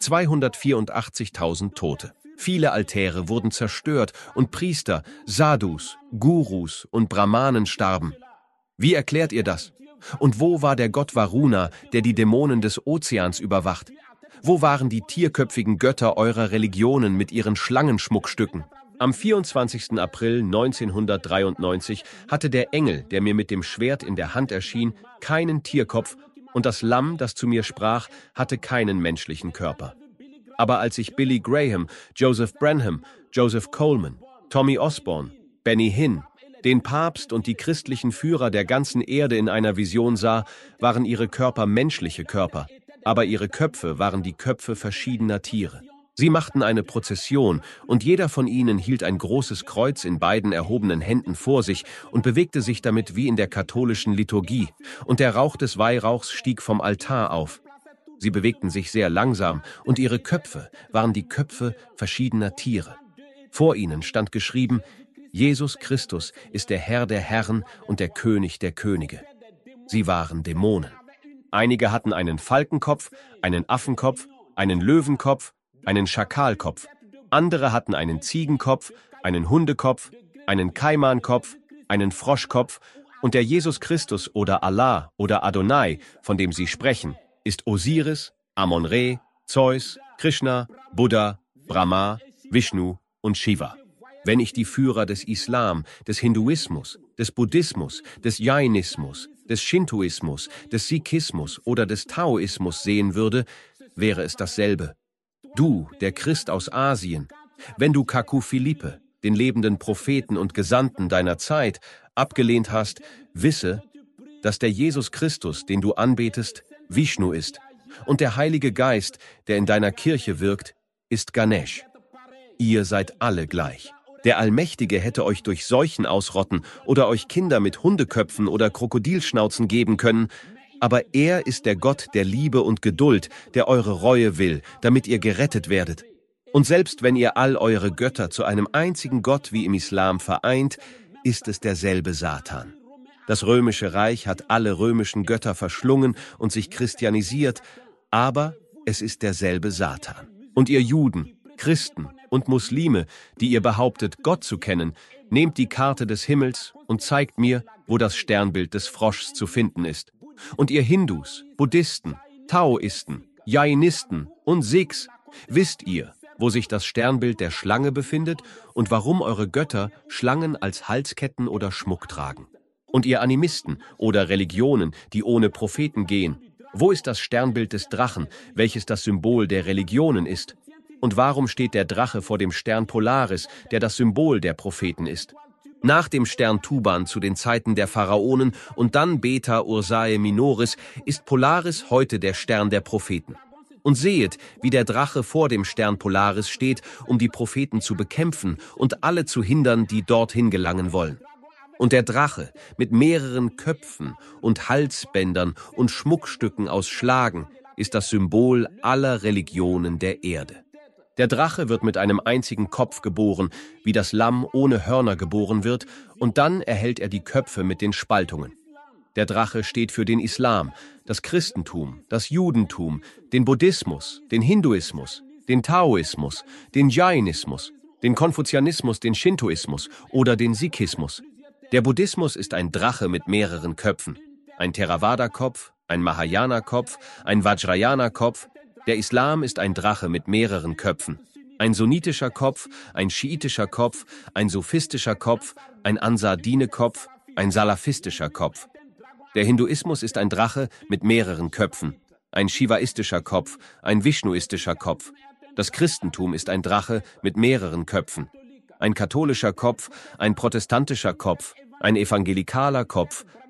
zweihundertvierundachtzigtausend Tote. Viele Altäre wurden zerstört und Priester, Sadhus, Gurus und Brahmanen starben. Wie erklärt ihr das? Und wo war der Gott Varuna, der die Dämonen des Ozeans überwacht? Wo waren die tierköpfigen Götter eurer Religionen mit ihren Schlangenschmuckstücken? Am vierundzwanzigsten April neunzehnhundertdreiundneunzig hatte der Engel, der mir mit dem Schwert in der Hand erschien, keinen Tierkopf und das Lamm, das zu mir sprach, hatte keinen menschlichen Körper. Aber als ich Billy Graham, Joseph Branham, Joseph Coleman, Tommy Osborne, Benny Hinn, den Papst und die christlichen Führer der ganzen Erde in einer Vision sah, waren ihre Körper menschliche Körper, aber ihre Köpfe waren die Köpfe verschiedener Tiere. Sie machten eine Prozession, und jeder von ihnen hielt ein großes Kreuz in beiden erhobenen Händen vor sich und bewegte sich damit wie in der katholischen Liturgie, und der Rauch des Weihrauchs stieg vom Altar auf. Sie bewegten sich sehr langsam, und ihre Köpfe waren die Köpfe verschiedener Tiere. Vor ihnen stand geschrieben: Jesus Christus ist der Herr der Herren und der König der Könige. Sie waren Dämonen. Einige hatten einen Falkenkopf, einen Affenkopf, einen Löwenkopf, einen Schakalkopf. Andere hatten einen Ziegenkopf, einen Hundekopf, einen Kaimankopf, einen Froschkopf, und der Jesus Christus oder Allah oder Adonai, von dem sie sprechen, ist Osiris, Amon-Re, Zeus, Krishna, Buddha, Brahma, Vishnu und Shiva. Wenn ich die Führer des Islam, des Hinduismus, des Buddhismus, des Jainismus, des Shintoismus, des Sikhismus oder des Taoismus sehen würde, wäre es dasselbe. Du, der Christ aus Asien, wenn du Kaku Philippe, den lebenden Propheten und Gesandten deiner Zeit, abgelehnt hast, wisse, dass der Jesus Christus, den du anbetest, Vishnu ist, und der Heilige Geist, der in deiner Kirche wirkt, ist Ganesh. Ihr seid alle gleich. Der Allmächtige hätte euch durch Seuchen ausrotten oder euch Kinder mit Hundeköpfen oder Krokodilschnauzen geben können, aber er ist der Gott der Liebe und Geduld, der eure Reue will, damit ihr gerettet werdet. Und selbst wenn ihr all eure Götter zu einem einzigen Gott wie im Islam vereint, ist es derselbe Satan. Das Römische Reich hat alle römischen Götter verschlungen und sich christianisiert, aber es ist derselbe Satan. Und ihr Juden, Christen und Muslime, die ihr behauptet, Gott zu kennen, nehmt die Karte des Himmels und zeigt mir, wo das Sternbild des Froschs zu finden ist. Und ihr Hindus, Buddhisten, Taoisten, Jainisten und Sikhs, wisst ihr, wo sich das Sternbild der Schlange befindet und warum eure Götter Schlangen als Halsketten oder Schmuck tragen? Und ihr Animisten oder Religionen, die ohne Propheten gehen, wo ist das Sternbild des Drachen, welches das Symbol der Religionen ist? Und warum steht der Drache vor dem Stern Polaris, der das Symbol der Propheten ist? Nach dem Stern Tuban zu den Zeiten der Pharaonen und dann Beta Ursae Minoris ist Polaris heute der Stern der Propheten. Und sehet, wie der Drache vor dem Stern Polaris steht, um die Propheten zu bekämpfen und alle zu hindern, die dorthin gelangen wollen. Und der Drache mit mehreren Köpfen und Halsbändern und Schmuckstücken aus Schlagen ist das Symbol aller Religionen der Erde. Der Drache wird mit einem einzigen Kopf geboren, wie das Lamm ohne Hörner geboren wird, und dann erhält er die Köpfe mit den Spaltungen. Der Drache steht für den Islam, das Christentum, das Judentum, den Buddhismus, den Hinduismus, den Taoismus, den Jainismus, den Konfuzianismus, den Shintoismus oder den Sikhismus. Der Buddhismus ist ein Drache mit mehreren Köpfen. Ein Theravada-Kopf, ein Mahayana-Kopf, ein Vajrayana-Kopf. Der Islam ist ein Drache mit mehreren Köpfen. Ein sunnitischer Kopf, ein schiitischer Kopf, ein sufistischer Kopf, ein Ansar-Dine-Kopf, ein salafistischer Kopf. Der Hinduismus ist ein Drache mit mehreren Köpfen. Ein shivaistischer Kopf, ein vishnuistischer Kopf. Das Christentum ist ein Drache mit mehreren Köpfen. Ein katholischer Kopf, ein protestantischer Kopf, ein evangelikaler Kopf,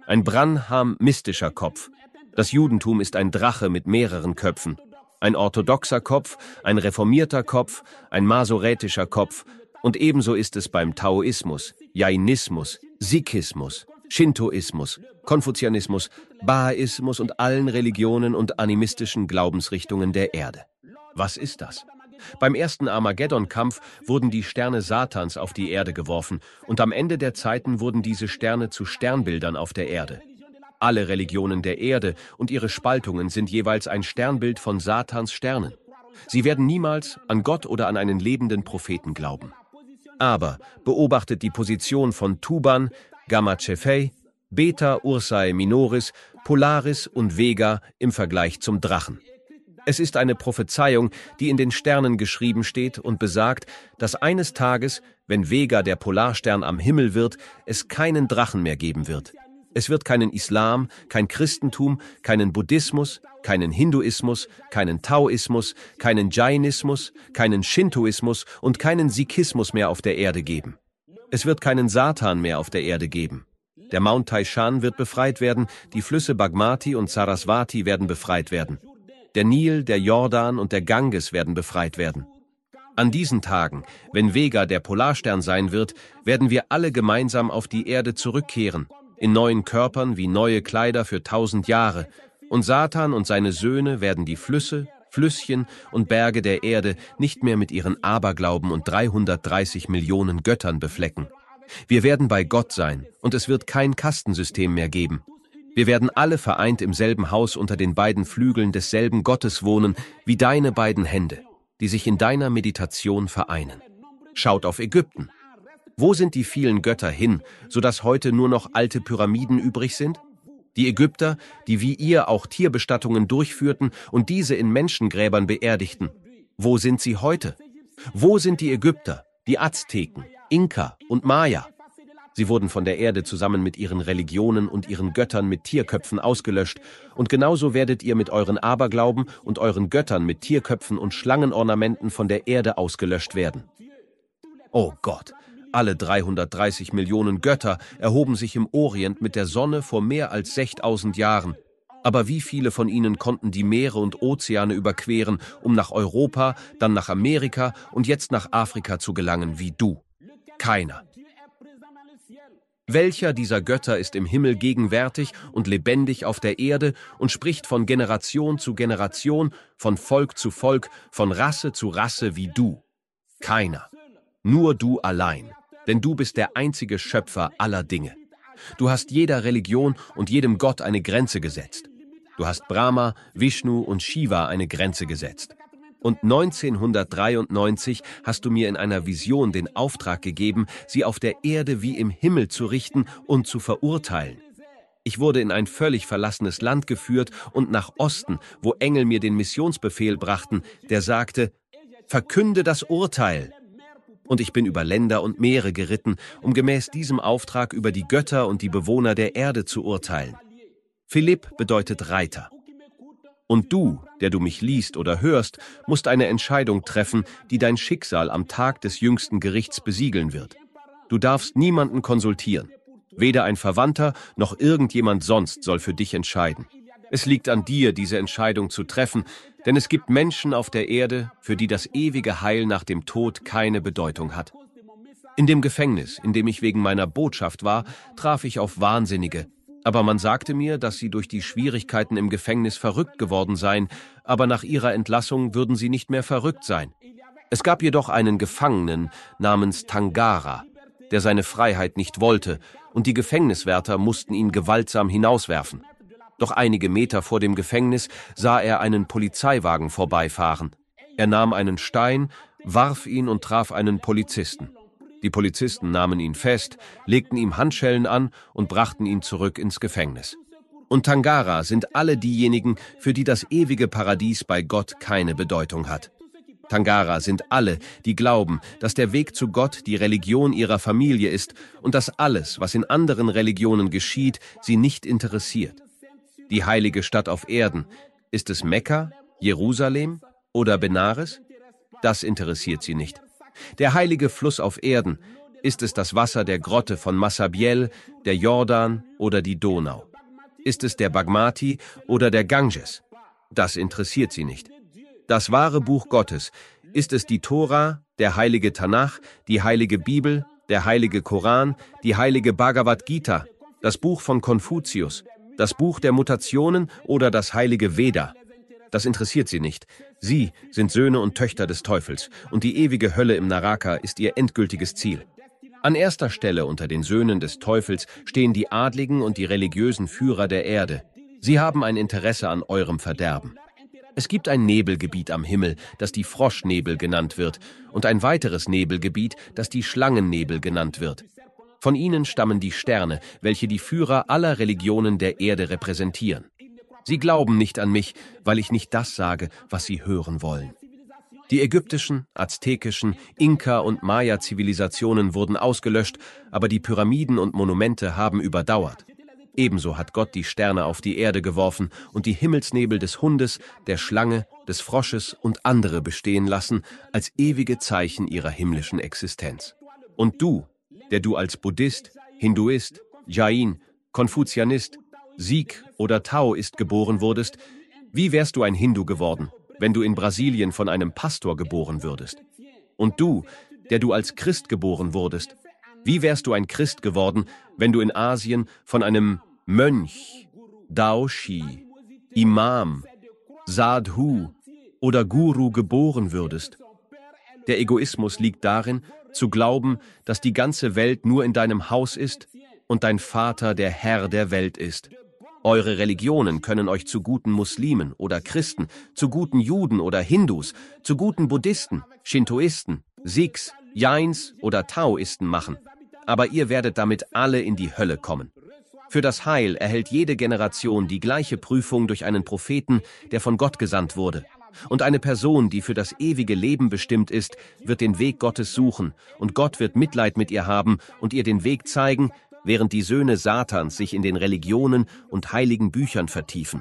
ein Branham-mystischer Kopf. Das Judentum ist ein Drache mit mehreren Köpfen. Ein orthodoxer Kopf, ein reformierter Kopf, ein masoretischer Kopf. Und ebenso ist es beim Taoismus, Jainismus, Sikhismus, Shintoismus, Konfuzianismus, Bahaismus und allen Religionen und animistischen Glaubensrichtungen der Erde. Was ist das? Beim ersten Armageddon-Kampf wurden die Sterne Satans auf die Erde geworfen und am Ende der Zeiten wurden diese Sterne zu Sternbildern auf der Erde. Alle Religionen der Erde und ihre Spaltungen sind jeweils ein Sternbild von Satans Sternen. Sie werden niemals an Gott oder an einen lebenden Propheten glauben. Aber beobachtet die Position von Tuban, Gamma Cephei, Beta Ursae Minoris, Polaris und Vega im Vergleich zum Drachen. Es ist eine Prophezeiung, die in den Sternen geschrieben steht und besagt, dass eines Tages, wenn Vega der Polarstern am Himmel wird, es keinen Drachen mehr geben wird. Es wird keinen Islam, kein Christentum, keinen Buddhismus, keinen Hinduismus, keinen Taoismus, keinen Jainismus, keinen Shintoismus und keinen Sikhismus mehr auf der Erde geben. Es wird keinen Satan mehr auf der Erde geben. Der Mount Taishan wird befreit werden, die Flüsse Bagmati und Saraswati werden befreit werden. Der Nil, der Jordan und der Ganges werden befreit werden. An diesen Tagen, wenn Vega der Polarstern sein wird, werden wir alle gemeinsam auf die Erde zurückkehren, in neuen Körpern wie neue Kleider für tausend Jahre. Und Satan und seine Söhne werden die Flüsse, Flüsschen und Berge der Erde nicht mehr mit ihren Aberglauben und dreihundertdreißig Millionen Göttern beflecken. Wir werden bei Gott sein und es wird kein Kastensystem mehr geben. Wir werden alle vereint im selben Haus unter den beiden Flügeln desselben Gottes wohnen, wie deine beiden Hände, die sich in deiner Meditation vereinen. Schaut auf Ägypten. Wo sind die vielen Götter hin, sodass heute nur noch alte Pyramiden übrig sind? Die Ägypter, die wie ihr auch Tierbestattungen durchführten und diese in Menschengräbern beerdigten. Wo sind sie heute? Wo sind die Ägypter, die Azteken, Inka und Maya? Sie wurden von der Erde zusammen mit ihren Religionen und ihren Göttern mit Tierköpfen ausgelöscht. Und genauso werdet ihr mit euren Aberglauben und euren Göttern mit Tierköpfen und Schlangenornamenten von der Erde ausgelöscht werden. Oh Gott! Alle dreihundertdreißig Millionen Götter erhoben sich im Orient mit der Sonne vor mehr als sechstausend Jahren. Aber wie viele von ihnen konnten die Meere und Ozeane überqueren, um nach Europa, dann nach Amerika und jetzt nach Afrika zu gelangen wie du? Keiner. Welcher dieser Götter ist im Himmel gegenwärtig und lebendig auf der Erde und spricht von Generation zu Generation, von Volk zu Volk, von Rasse zu Rasse wie du? Keiner. Nur du allein. Denn du bist der einzige Schöpfer aller Dinge. Du hast jeder Religion und jedem Gott eine Grenze gesetzt. Du hast Brahma, Vishnu und Shiva eine Grenze gesetzt. Und neunzehnhundertdreiundneunzig hast du mir in einer Vision den Auftrag gegeben, sie auf der Erde wie im Himmel zu richten und zu verurteilen. Ich wurde in ein völlig verlassenes Land geführt und nach Osten, wo Engel mir den Missionsbefehl brachten, der sagte, verkünde das Urteil. Und ich bin über Länder und Meere geritten, um gemäß diesem Auftrag über die Götter und die Bewohner der Erde zu urteilen. Philipp bedeutet Reiter. Und du, der du mich liest oder hörst, musst eine Entscheidung treffen, die dein Schicksal am Tag des jüngsten Gerichts besiegeln wird. Du darfst niemanden konsultieren. Weder ein Verwandter noch irgendjemand sonst soll für dich entscheiden. Es liegt an dir, diese Entscheidung zu treffen, denn es gibt Menschen auf der Erde, für die das ewige Heil nach dem Tod keine Bedeutung hat. In dem Gefängnis, in dem ich wegen meiner Botschaft war, traf ich auf Wahnsinnige. Aber man sagte mir, dass sie durch die Schwierigkeiten im Gefängnis verrückt geworden seien, aber nach ihrer Entlassung würden sie nicht mehr verrückt sein. Es gab jedoch einen Gefangenen namens Tangara, der seine Freiheit nicht wollte, und die Gefängniswärter mussten ihn gewaltsam hinauswerfen. Doch einige Meter vor dem Gefängnis sah er einen Polizeiwagen vorbeifahren. Er nahm einen Stein, warf ihn und traf einen Polizisten. Die Polizisten nahmen ihn fest, legten ihm Handschellen an und brachten ihn zurück ins Gefängnis. Und Tangara sind alle diejenigen, für die das ewige Paradies bei Gott keine Bedeutung hat. Tangara sind alle, die glauben, dass der Weg zu Gott die Religion ihrer Familie ist und dass alles, was in anderen Religionen geschieht, sie nicht interessiert. Die heilige Stadt auf Erden, ist es Mekka, Jerusalem oder Benares? Das interessiert sie nicht. Der heilige Fluss auf Erden, Ist es das Wasser der Grotte von Massabielle, der Jordan oder die Donau? Ist es der Bagmati oder der Ganges? Das interessiert sie nicht. Das wahre Buch Gottes, ist es die Tora, der heilige Tanach, die heilige Bibel, der heilige Koran, die heilige Bhagavad Gita, das Buch von Konfuzius, das Buch der Mutationen oder das heilige Veda? Das interessiert sie nicht. Sie sind Söhne und Töchter des Teufels und die ewige Hölle im Naraka ist ihr endgültiges Ziel. An erster Stelle unter den Söhnen des Teufels stehen die Adligen und die religiösen Führer der Erde. Sie haben ein Interesse an eurem Verderben. Es gibt ein Nebelgebiet am Himmel, das die Froschnebel genannt wird, und ein weiteres Nebelgebiet, das die Schlangennebel genannt wird. Von ihnen stammen die Sterne, welche die Führer aller Religionen der Erde repräsentieren. Sie glauben nicht an mich, weil ich nicht das sage, was sie hören wollen. Die ägyptischen, aztekischen, Inka- und Maya-Zivilisationen wurden ausgelöscht, aber die Pyramiden und Monumente haben überdauert. Ebenso hat Gott die Sterne auf die Erde geworfen und die Himmelsnebel des Hundes, der Schlange, des Frosches und andere bestehen lassen, als ewige Zeichen ihrer himmlischen Existenz. Und du, der du als Buddhist, Hinduist, Jain, Konfuzianist, Sikh oder Taoist geboren wurdest, wie wärst du ein Hindu geworden, wenn du in Brasilien von einem Pastor geboren würdest? Und du, der du als Christ geboren wurdest, wie wärst du ein Christ geworden, wenn du in Asien von einem Mönch, Daoshi, Imam, Sadhu oder Guru geboren würdest? Der Egoismus liegt darin, zu glauben, dass die ganze Welt nur in deinem Haus ist und dein Vater der Herr der Welt ist. Eure Religionen können euch zu guten Muslimen oder Christen, zu guten Juden oder Hindus, zu guten Buddhisten, Shintoisten, Sikhs, Jains oder Taoisten machen. Aber ihr werdet damit alle in die Hölle kommen. Für das Heil erhält jede Generation die gleiche Prüfung durch einen Propheten, der von Gott gesandt wurde. Und eine Person, die für das ewige Leben bestimmt ist, wird den Weg Gottes suchen, und Gott wird Mitleid mit ihr haben und ihr den Weg zeigen, während die Söhne Satans sich in den Religionen und heiligen Büchern vertiefen.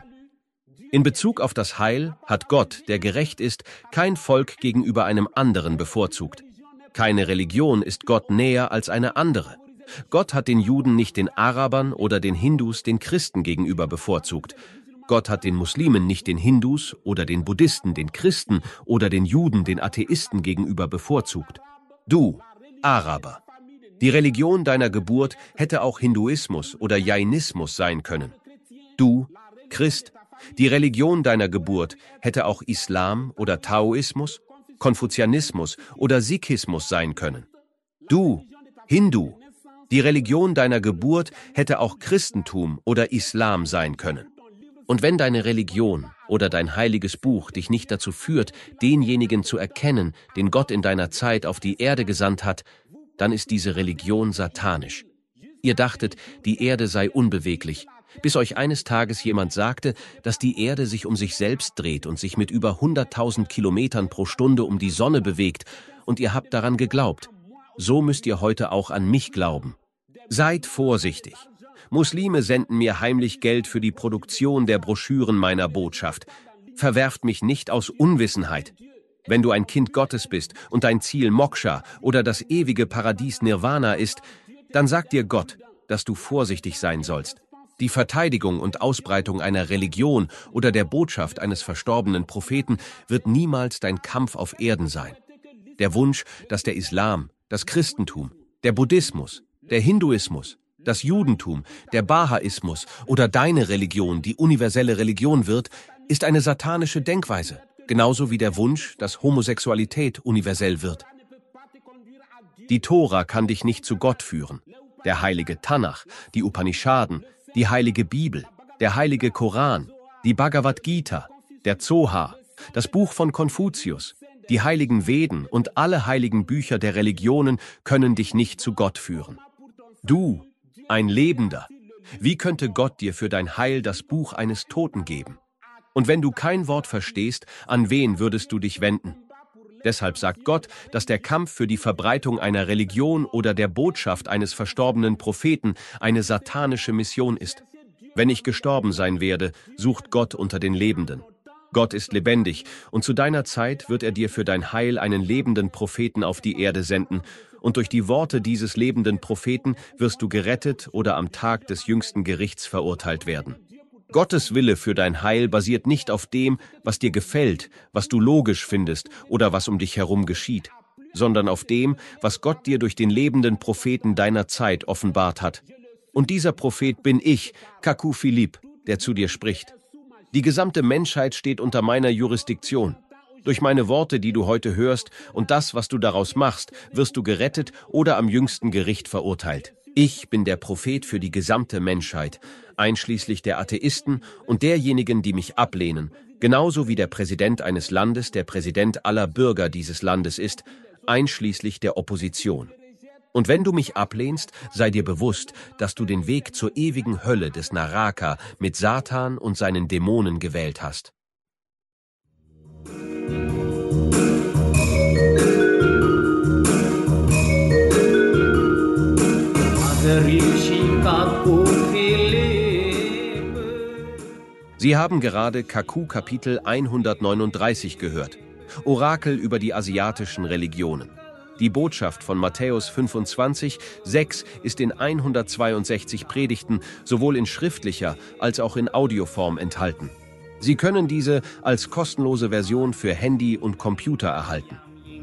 In Bezug auf das Heil hat Gott, der gerecht ist, kein Volk gegenüber einem anderen bevorzugt. Keine Religion ist Gott näher als eine andere. Gott hat den Juden nicht den Arabern oder den Hindus den Christen gegenüber bevorzugt. Gott hat den Muslimen nicht den Hindus oder den Buddhisten den Christen oder den Juden den Atheisten gegenüber bevorzugt. Du, Araber, die Religion deiner Geburt hätte auch Hinduismus oder Jainismus sein können. Du, Christ, die Religion deiner Geburt hätte auch Islam oder Taoismus, Konfuzianismus oder Sikhismus sein können. Du, Hindu, die Religion deiner Geburt hätte auch Christentum oder Islam sein können. Und wenn deine Religion oder dein heiliges Buch dich nicht dazu führt, denjenigen zu erkennen, den Gott in deiner Zeit auf die Erde gesandt hat, dann ist diese Religion satanisch. Ihr dachtet, die Erde sei unbeweglich, bis euch eines Tages jemand sagte, dass die Erde sich um sich selbst dreht und sich mit über hunderttausend Kilometern pro Stunde um die Sonne bewegt, und ihr habt daran geglaubt. So müsst ihr heute auch an mich glauben. Seid vorsichtig. Muslime senden mir heimlich Geld für die Produktion der Broschüren meiner Botschaft. Verwerft mich nicht aus Unwissenheit. Wenn du ein Kind Gottes bist und dein Ziel Moksha oder das ewige Paradies Nirvana ist, dann sagt dir Gott, dass du vorsichtig sein sollst. Die Verteidigung und Ausbreitung einer Religion oder der Botschaft eines verstorbenen Propheten wird niemals dein Kampf auf Erden sein. Der Wunsch, dass der Islam, das Christentum, der Buddhismus, der Hinduismus, das Judentum, der Bahaismus oder deine Religion die universelle Religion wird, ist eine satanische Denkweise, genauso wie der Wunsch, dass Homosexualität universell wird. Die Tora kann dich nicht zu Gott führen. Der heilige Tanach, die Upanishaden, die heilige Bibel, der heilige Koran, die Bhagavad Gita, der Zohar, das Buch von Konfuzius, die heiligen Veden und alle heiligen Bücher der Religionen können dich nicht zu Gott führen. Du, ein Lebender, wie könnte Gott dir für dein Heil das Buch eines Toten geben? Und wenn du kein Wort verstehst, an wen würdest du dich wenden? Deshalb sagt Gott, dass der Kampf für die Verbreitung einer Religion oder der Botschaft eines verstorbenen Propheten eine satanische Mission ist. Wenn ich gestorben sein werde, sucht Gott unter den Lebenden. Gott ist lebendig, und zu deiner Zeit wird er dir für dein Heil einen lebenden Propheten auf die Erde senden, und durch die Worte dieses lebenden Propheten wirst du gerettet oder am Tag des jüngsten Gerichts verurteilt werden. Gottes Wille für dein Heil basiert nicht auf dem, was dir gefällt, was du logisch findest oder was um dich herum geschieht, sondern auf dem, was Gott dir durch den lebenden Propheten deiner Zeit offenbart hat. Und dieser Prophet bin ich, Kaku Philippe, der zu dir spricht. Die gesamte Menschheit steht unter meiner Jurisdiktion. Durch meine Worte, die du heute hörst, und das, was du daraus machst, wirst du gerettet oder am jüngsten Gericht verurteilt. Ich bin der Prophet für die gesamte Menschheit, einschließlich der Atheisten und derjenigen, die mich ablehnen, genauso wie der Präsident eines Landes der Präsident aller Bürger dieses Landes ist, einschließlich der Opposition. Und wenn du mich ablehnst, sei dir bewusst, dass du den Weg zur ewigen Hölle des Naraka mit Satan und seinen Dämonen gewählt hast. Sie haben gerade Kaku Kapitel hundertneununddreißig gehört, Orakel über die asiatischen Religionen. Die Botschaft von Matthäus fünfundzwanzig, sechs ist in hundertzweiundsechzig Predigten sowohl in schriftlicher als auch in Audioform enthalten. Sie können diese als kostenlose Version für Handy und Computer erhalten.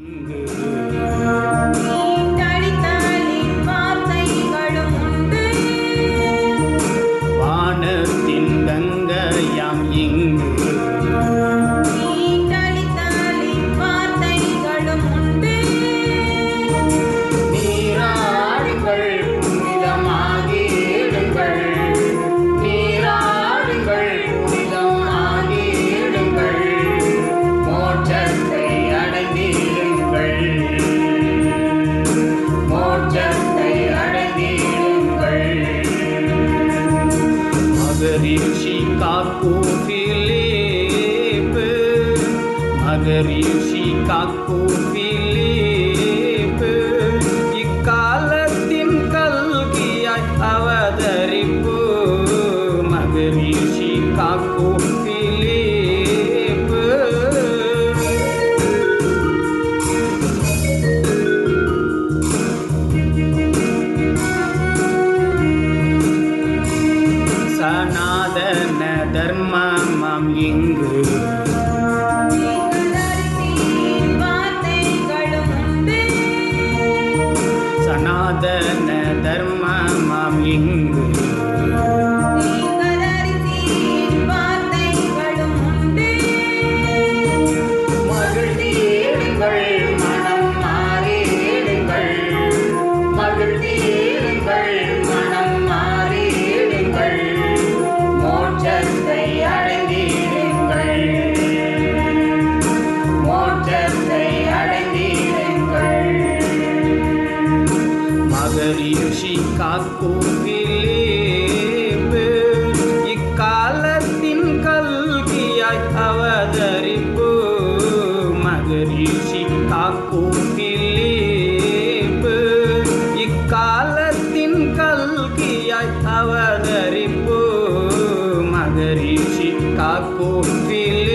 Maharishi Kakku Philip இக்காலத்தின் கல்கியாய் அவதரிப்பு Maharishi Kakku Philip சனாதன தர்மமாம் இங்கு சனாதன தர்மமாம் இங்கு மகிழ்ந்தீடுங்கள் மனம் மாறிடுங்கள் மகிழ்ந்தீடுங்கள் மனம் மாறிடுங்கள் மோட்சத்தை அடைந்தீடுங்கள் மோட்சத்தை அடைந்தீடுங்கள் மகரிஷி காக்கு பிலிப்பு இக்காலத்தின் கல்கியாய் அவதரிப்பு மகரிஷி காக்கு பிலிப்பு இக்காலத்தின் கல்கியாய் அவதரிப்பு மகரிஷி காக்கு பிலிப்பு